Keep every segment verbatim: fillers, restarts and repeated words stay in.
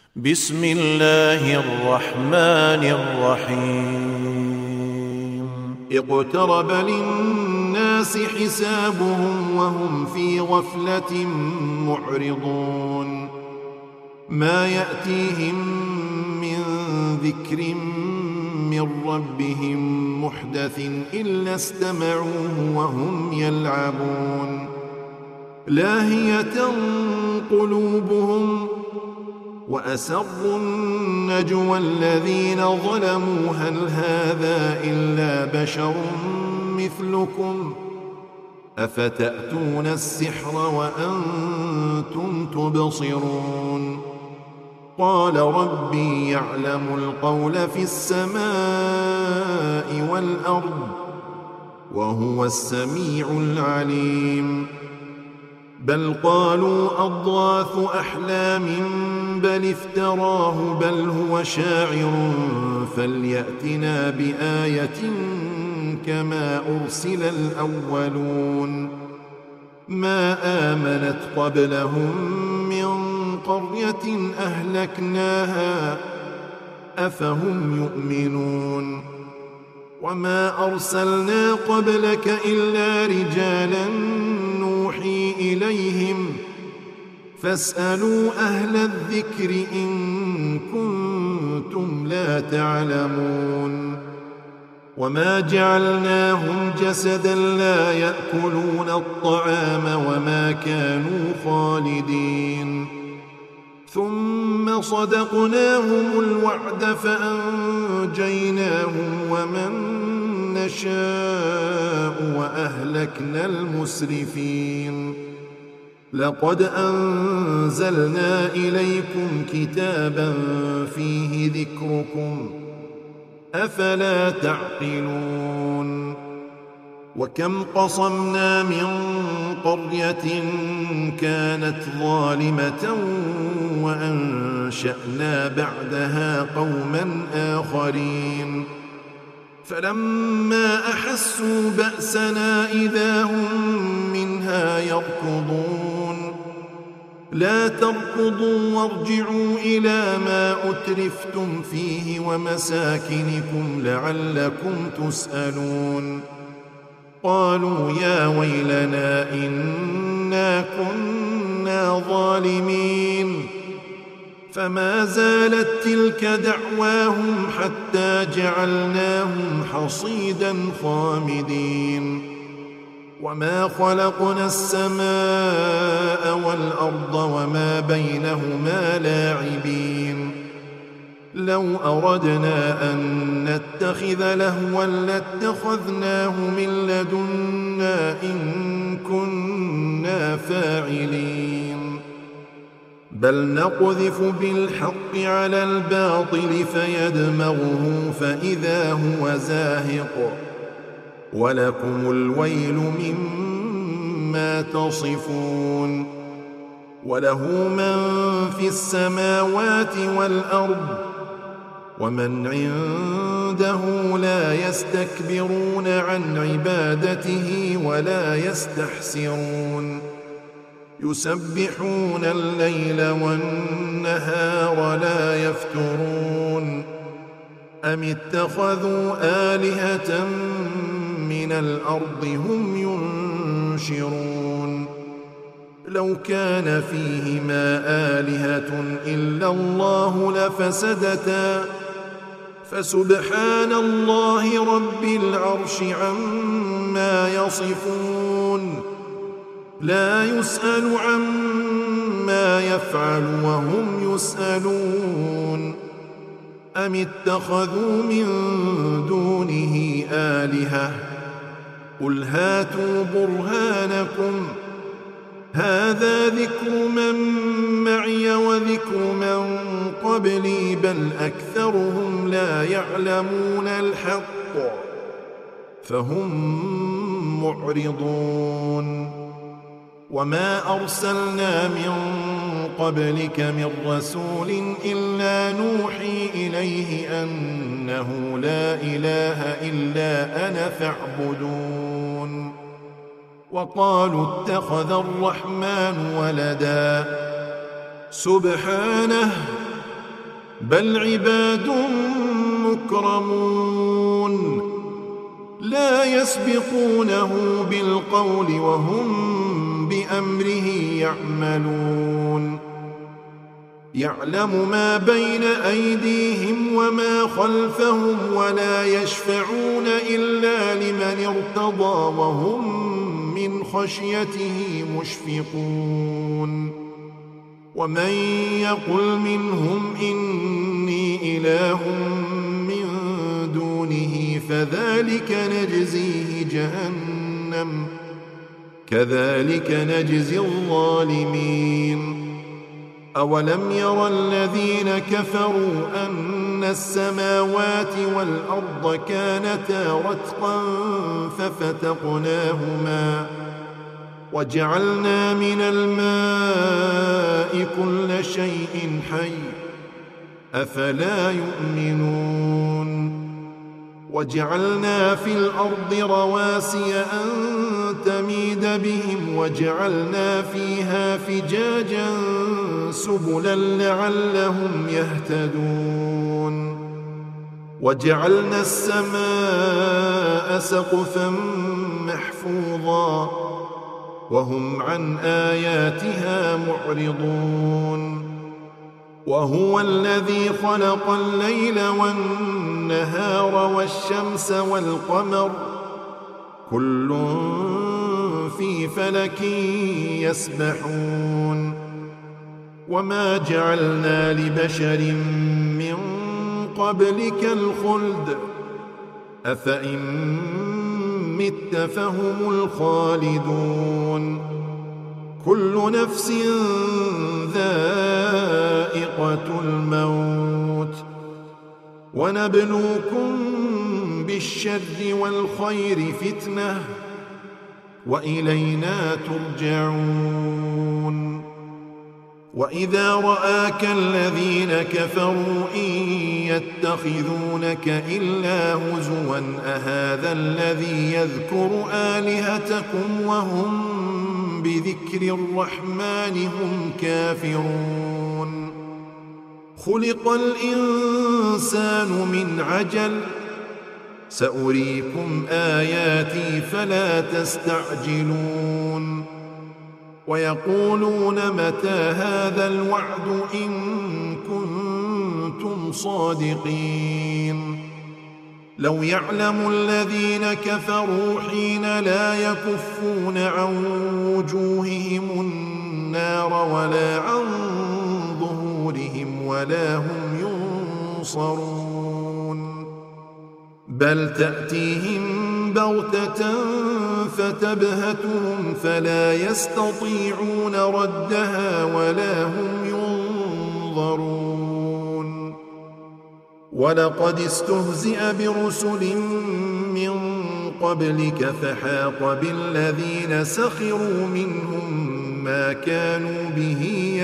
بسم الله الرحمن الرحيم اقترب للناس حسابهم وهم في غفلة معرضون ما يأتيهم من ذكر من ربهم محدث إلا استمعوه وهم يلعبون لاهية قلوبهم وأسروا النجوى الذين ظلموا هل هذا إلا بشر مثلكم أفتأتون السحر وأنتم تبصرون قال ربي يعلم القول في السماء والأرض وهو السميع العليم بل قالوا أضغاث أحلام بل افتراه بل هو شاعر فليأتنا بآية كما أرسل الأولون ما آمنت قبلهم من قرية أهلكناها أفهم يؤمنون وما أرسلنا قبلك إلا رجالا نوحي إليهم فاسألوا أهل الذكر إن كنتم لا تعلمون وما جعلناهم جسدا لا يأكلون الطعام وما كانوا خالدين ثم صدقناهم الوعد فأنجيناهم ومن نشاء وأهلكنا المسرفين لقد أنزلنا إليكم كتابا فيه ذكركم أفلا تعقلون وكم قصمنا من قرية كانت ظالمة وأنشأنا بعدها قوما آخرين فلما أحسوا بأسنا إذا هم منها يركضون لا تركضوا وارجعوا إلى ما أترفتم فيه ومساكنكم لعلكم تسألون قالوا يا ويلنا إنا كنا ظالمين فما زالت تلك دعواهم حتى جعلناهم حصيدا خامدين وما خلقنا السماء والأرض وما بينهما لاعبين لو أردنا أن نتخذ لهوا لاتخذناه من لدنا إن كنا فاعلين بل نقذف بالحق على الباطل فيدمغه فإذا هو زاهق ولكم الويل مما تصفون وله من في السماوات والأرض ومن عنده لا يستكبرون عن عبادته ولا يستحسرون يسبحون الليل والنهار لا يفترون أم اتخذوا آلهة من الأرض هم ينشرون لو كان فيهما آلهة إلا الله لفسدتا فسبحان الله رب العرش عما يصفون لا يسأل عما يفعل وهم يسألون أم اتخذوا من دونه آلهة قل هاتوا برهانكم هذا ذكر من معي وذكر من قبلي بل أكثرهم لا يعلمون الحق فهم معرضون وما أرسلنا من قبلك من رسول إلا نوحي إليه أنه لا إله إلا أنا فاعبدون وقالوا اتخذ الرحمن ولدا سبحانه بل عباد مكرمون لا يسبقونه بالقول وهم بأمره يعملون يعلم ما بين أيديهم وما خلفهم ولا يشفعون إلا لمن ارتضى وهم من خشيته مشفقون ومن يقل منهم إني إله من دونه فذلك نجزيه جهنم كذلك نجزي الظالمين أولم ير الذين كفروا أن السماوات والأرض كانتا رتقا ففتقناهما وجعلنا من الماء كل شيء حي أفلا يؤمنون وجعلنا في الأرض رواسي أن تميد بهم وجعلنا فيها فجاجا سبلا لعلهم يهتدون وجعلنا السماء سقفا محفوظا وهم عن آياتها معرضون وهو الذي خلق الليل والنهار والشمس والقمر كل في فلك يسبحون وما جعلنا لبشر من قبلك الخلد أفإن مت فهم الخالدون كل نفس ذائقة الموت ونبلوكم بالشر والخير فتنة وإلينا ترجعون وإذا رآك الذين كفروا إن يتخذونك إلا هزوا أهذا الذي يذكر آلهتكم وهم بذكر الرحمن هم كافرون خلق الإنسان من عجل سأريكم آياتي فلا تستعجلون ويقولون متى هذا الوعد إن كنتم صادقين لو يعلم الذين كفروا حين لا يكفون عن وجوههم النار ولا عن ظهورهم ولا هم ينصرون بل تأتيهم بغتة فتبهتهم فلا يستطيعون ردها ولا هم ينظرون ولقد استهزئ برسل من قبلك فحاق بالذين سخروا منهم ما كانوا به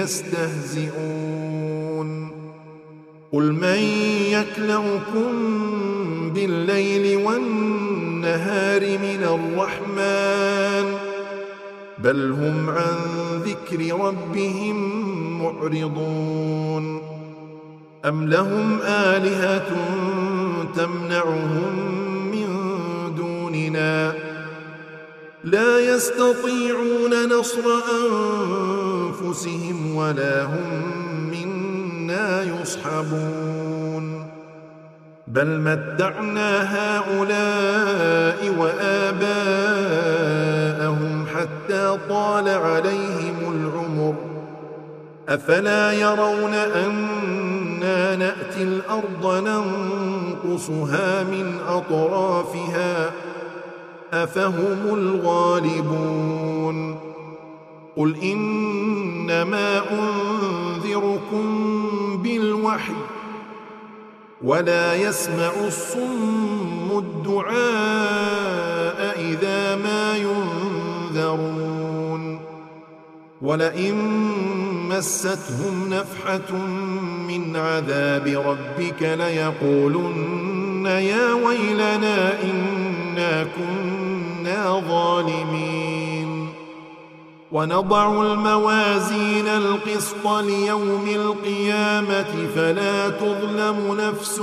يستهزئون قل من يكلؤكم بالليل والنهار من الرحمن بل هم عن ذكر ربهم معرضون أم لهم آلهة تمنعهم من دوننا لا يستطيعون نصر أنفسهم ولا هم منا يصحبون بل متعنا هؤلاء وآباءهم حتى طال عليهم العمر أفلا يرون أنا نأتي الأرض ننقصها من أطرافها أفهم الغالبون قل إنما أنذركم بالوحي ولا يسمع الصم الدعاء إذا ما ينذرون ولئن مستهم نفحة من عذاب ربك ليقولن يا ويلنا إنا كنا ظالمين ونضع الموازين القسط ليوم القيامة فلا تظلم نفس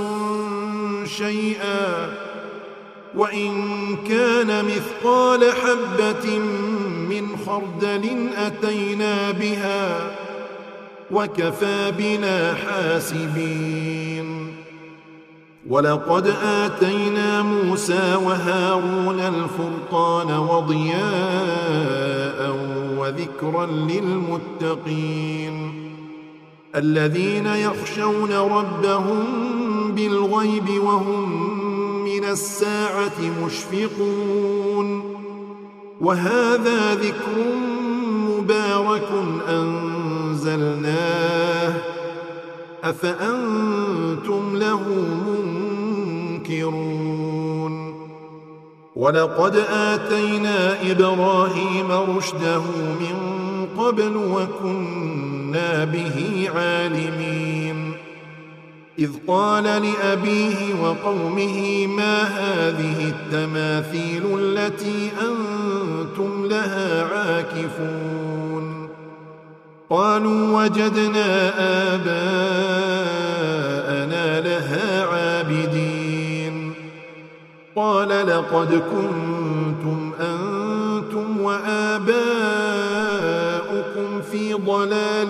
شيئا وإن كان مثقال حبة من خردل أتينا بها وكفى بنا حاسبين. ولقد آتينا موسى وهارون الفرقان وضياء وذكرا للمتقين الذين يخشون ربهم بالغيب وهم من الساعة مشفقون. وهذا ذكر مبارك أنزلناه أفأنتم له منكرون. ولقد آتينا إبراهيم رشده من قبل وكنا به عالمين إذ قال لأبيه وقومه ما هذه التماثيل التي أنتم لها عاكفون قالوا وجدنا آباءنا لها عابدين قال لقد كنتم أنتم وآباؤكم في ضلال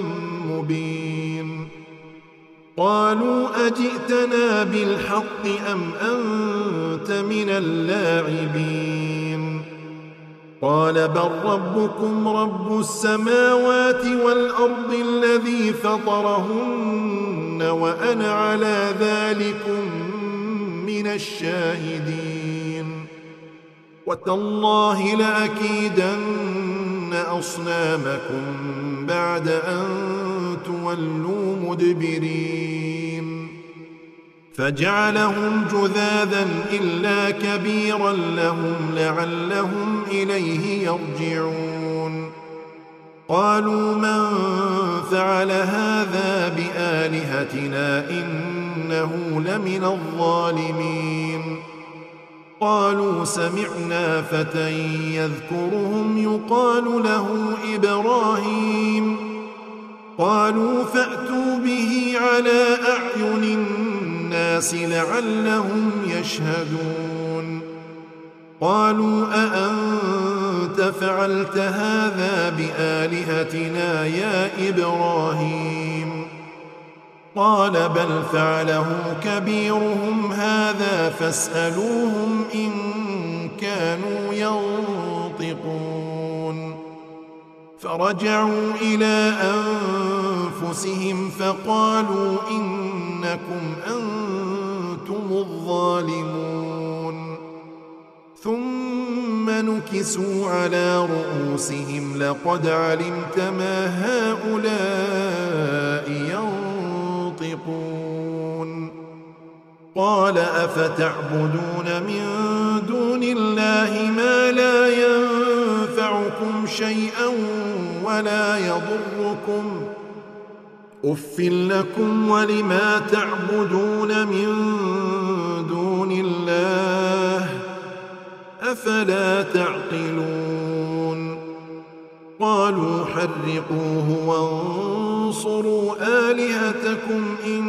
مبين قالوا أجئتنا بالحق أم أنت من اللاعبين قال بل ربكم رب السماوات والأرض الذي فطرهن وأنا على ذلكم من الشاهدين وتالله لأكيدن أصنامكم بعد أن تولوا مدبرين فجعلهم جذاذا إلا كبيرا لهم لعلهم إليه يرجعون قالوا من فعل هذا بآلهتنا إنه لمن الظالمين قالوا سمعنا فتى يذكرهم يقال له إبراهيم قالوا فأتوا به على أعين الناس لعلهم يشهدون قالوا أأنت فعلت هذا بآلهتنا يا إبراهيم قال بل فعله كبيرهم هذا فاسألوهم إن كانوا ينطقون فرجعوا إلى أنفسهم فقالوا إنكم أنتم الظالمون ثم نكسوا على رؤوسهم لقد علمت ما هؤلاء ينطقون قال أفتعبدون من دون الله ما لا ينفعكم شيئا ولا يضركم أف لكم ولما تعبدون من دون الله أفلا تعقلون قالوا حرقوه وانصروا آلهتكم إن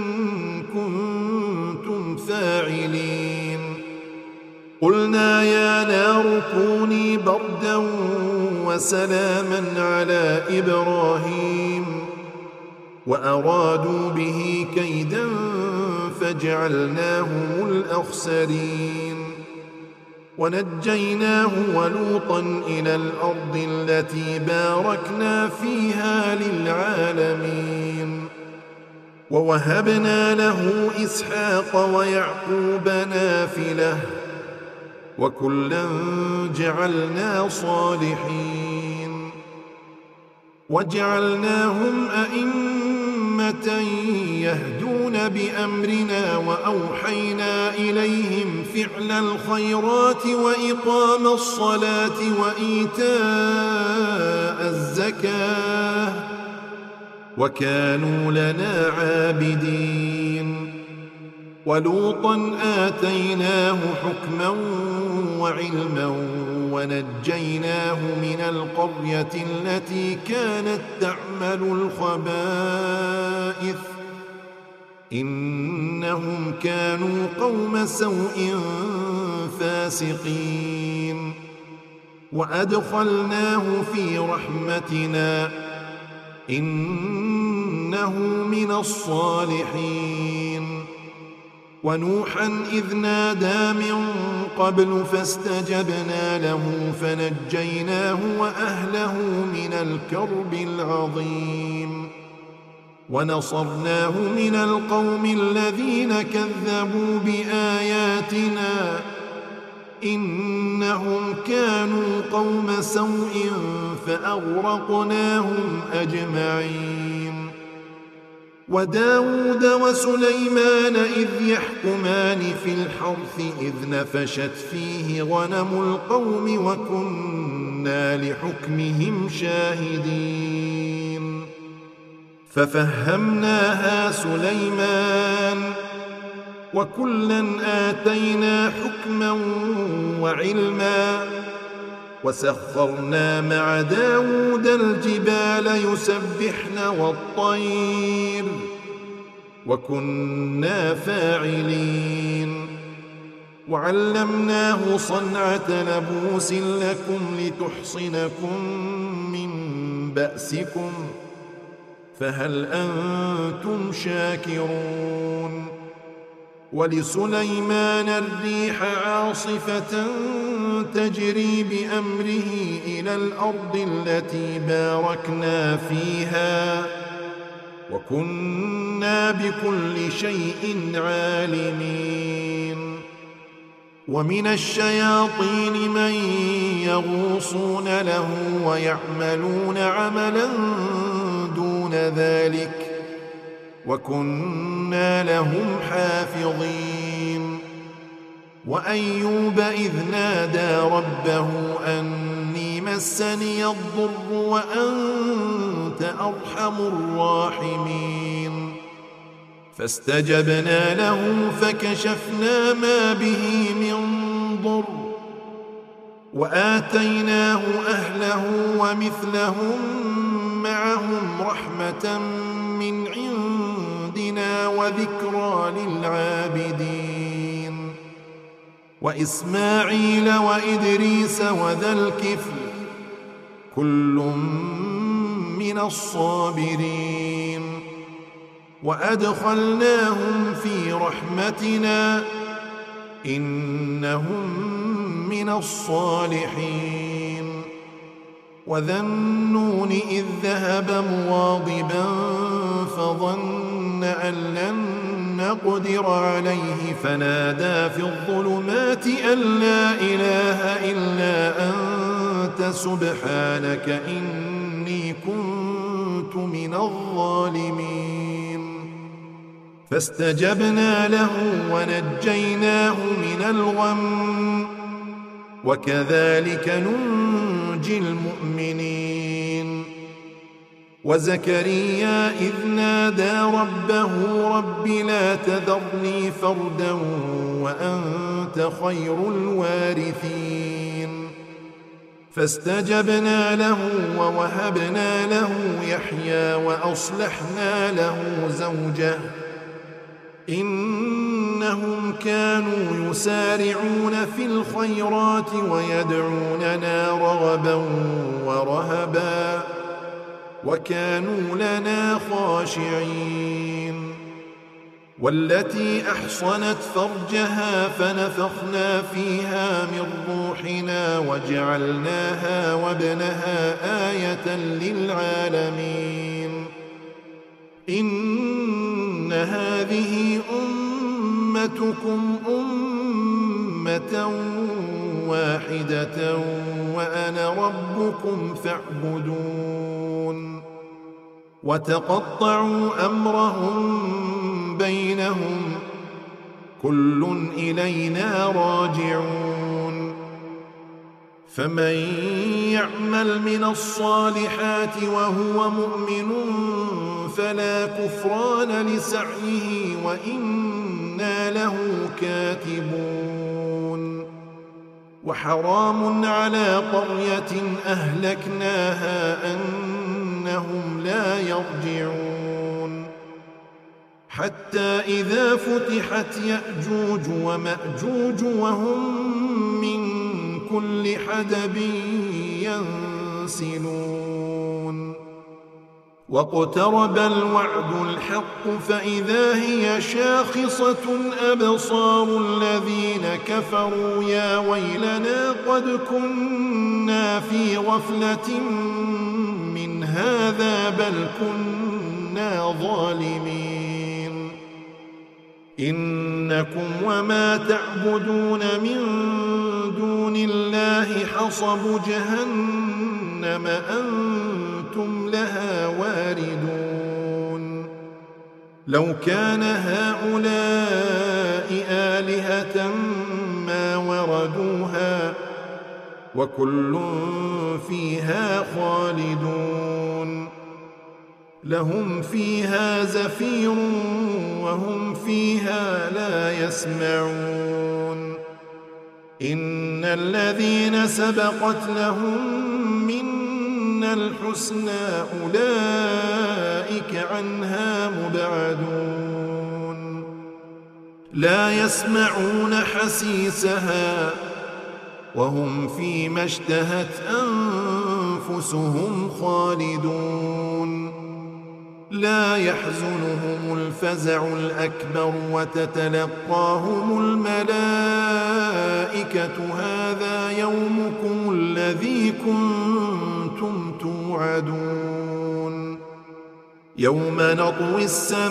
كنتم فاعلين قلنا يا نار كوني بردا وسلاما على إبراهيم وأرادوا به كيدا فجعلناهم الأخسرين ونجيناه ولوطا إلى الأرض التي باركنا فيها للعالمين ووهبنا له إسحاق ويعقوب نافلة وكلا جعلنا صالحين وجعلناهم أئمة يهدون بأمرنا وأوحينا إليهم فعل الخيرات وإقام الصلاة وإيتاء الزكاة وكانوا لنا عابدين ولوطا آتيناه حكما وعلما ونجيناه من القرية التي كانت تعمل الخبائث إنهم كانوا قوم سوء فاسقين وأدخلناه في رحمتنا إنه من الصالحين ونوحا إذ نادى من قبل فاستجبنا له فنجيناه وأهله من الكرب العظيم ونصرناه من القوم الذين كذبوا بآياتنا إنهم كانوا قوم سوء فأغرقناهم أجمعين وداود وسليمان إذ يحكمان في الحرث إذ نفشت فيه غنم القوم وكنا لحكمهم شاهدين ففهمناها سليمان وكلا آتينا حكما وعلما وسخرنا مع داود الجبال يسبحن والطير وكنا فاعلين وعلمناه صنعة لبوس لكم لتحصنكم من بأسكم فهل أنتم شاكرون ولسليمان الريح عاصفة تجري بأمره إلى الأرض التي باركنا فيها وكنا بكل شيء عالمين ومن الشياطين من يغوصون له ويعملون عملا دون ذلك وكنا لهم حافظين وأيوب إذ نادى ربه أني مسني الضر وأنت أرحم الراحمين فاستجبنا له فكشفنا ما به من ضر وآتيناه أهله ومثلهم معهم رحمة من عندنا وذكرى للعابدين وإسماعيل وإدريس وذا الكفل كل من الصابرين وأدخلناهم في رحمتنا إنهم من الصالحين وذا النون إذ ذهب مغاضبا فظن أن لن نقدر عليه فنادى في الظلمات أن لا إله إلا أنت سبحانك إني كنت من الظالمين فاستجبنا له ونجيناه من الغم وكذلك ننجي المؤمنين وزكريا إذ نادى ربه رب لا تذرني فردا وأنت خير الوارثين فاستجبنا له ووهبنا له يحيى وأصلحنا له زوجه إنهم كانوا يسارعون في الخيرات ويدعوننا رغبا ورهبا وكانوا لنا خاشعين والتي أحصنت فرجها فنفخنا فيها من روحنا وجعلناها وابنها آية للعالمين إن هذه أمتكم أمة واحدة وأنا ربكم فاعبدون وتقطعوا أمرهم بينهم كل إلينا راجعون فمن يعمل من الصالحات وهو مؤمن فلا كفران لسعيه وإنا له كاتبون وحرام على قرية أهلكناها أنهم لا يرجعون حتى إذا فتحت يأجوج ومأجوج وهم من كل حدب ينسلون واقترب الوعد الحق فإذا هي شاخصة أبصار الذين كفروا يا ويلنا قد كنا في غفلة من هذا بل كنا ظالمين إنكم وما تعبدون من دون الله حصب جهنم أنتم لها واردون لو كان هؤلاء آلهة ما وردوها وكل فيها خالدون لهم فيها زفير وهم فيها لا يسمعون إن الذين سبقت لهم منا الحسنى أولئك عنها مبعدون لا يسمعون حسيسها وهم فيما اشتهت أنفسهم خالدون لا يحزنهم الفزع الأكبر وتتلقاهم الملائكة هذا يومكم الذي كنتم توعدون يوم نطوي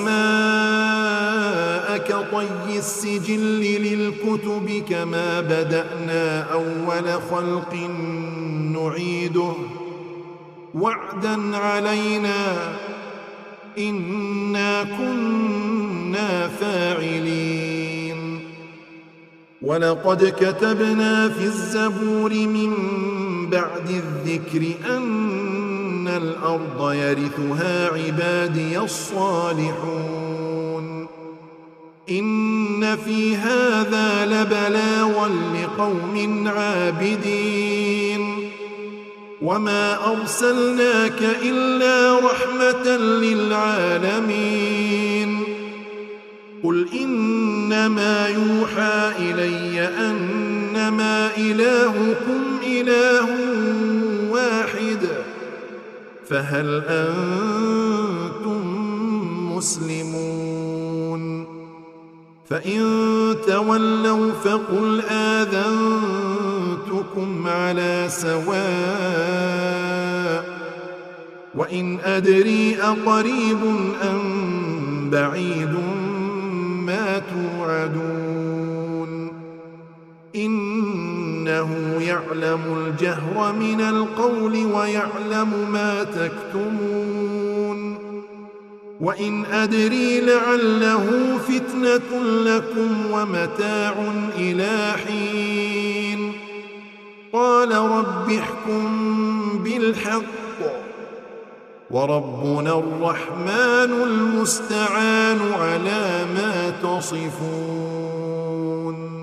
السماء كطي السجل للكتب كما بدأنا أول خلق نعيده وعدا علينا إنا كنا فاعلين ولقد كتبنا في الزبور من بعد الذكر أن الأرض يرثها عبادي الصالحون إن في هذا لبلاغا لقوم عابدين وما أرسلناك إلا رحمة للعالمين قل إنما يوحى إلي أنما إلهكم إله واحد فهل أنتم مسلمون فإن تولوا فقل آذنتكم على سواء وإن أدري أقريب أم بعيد ما توعدون إنه يعلم الجهر من القول ويعلم ما تكتمون وإن أدري لعله فتنة لكم ومتاع إلى حين قال رب احكم بالحق وربنا الرحمن المستعان على ما تصفون.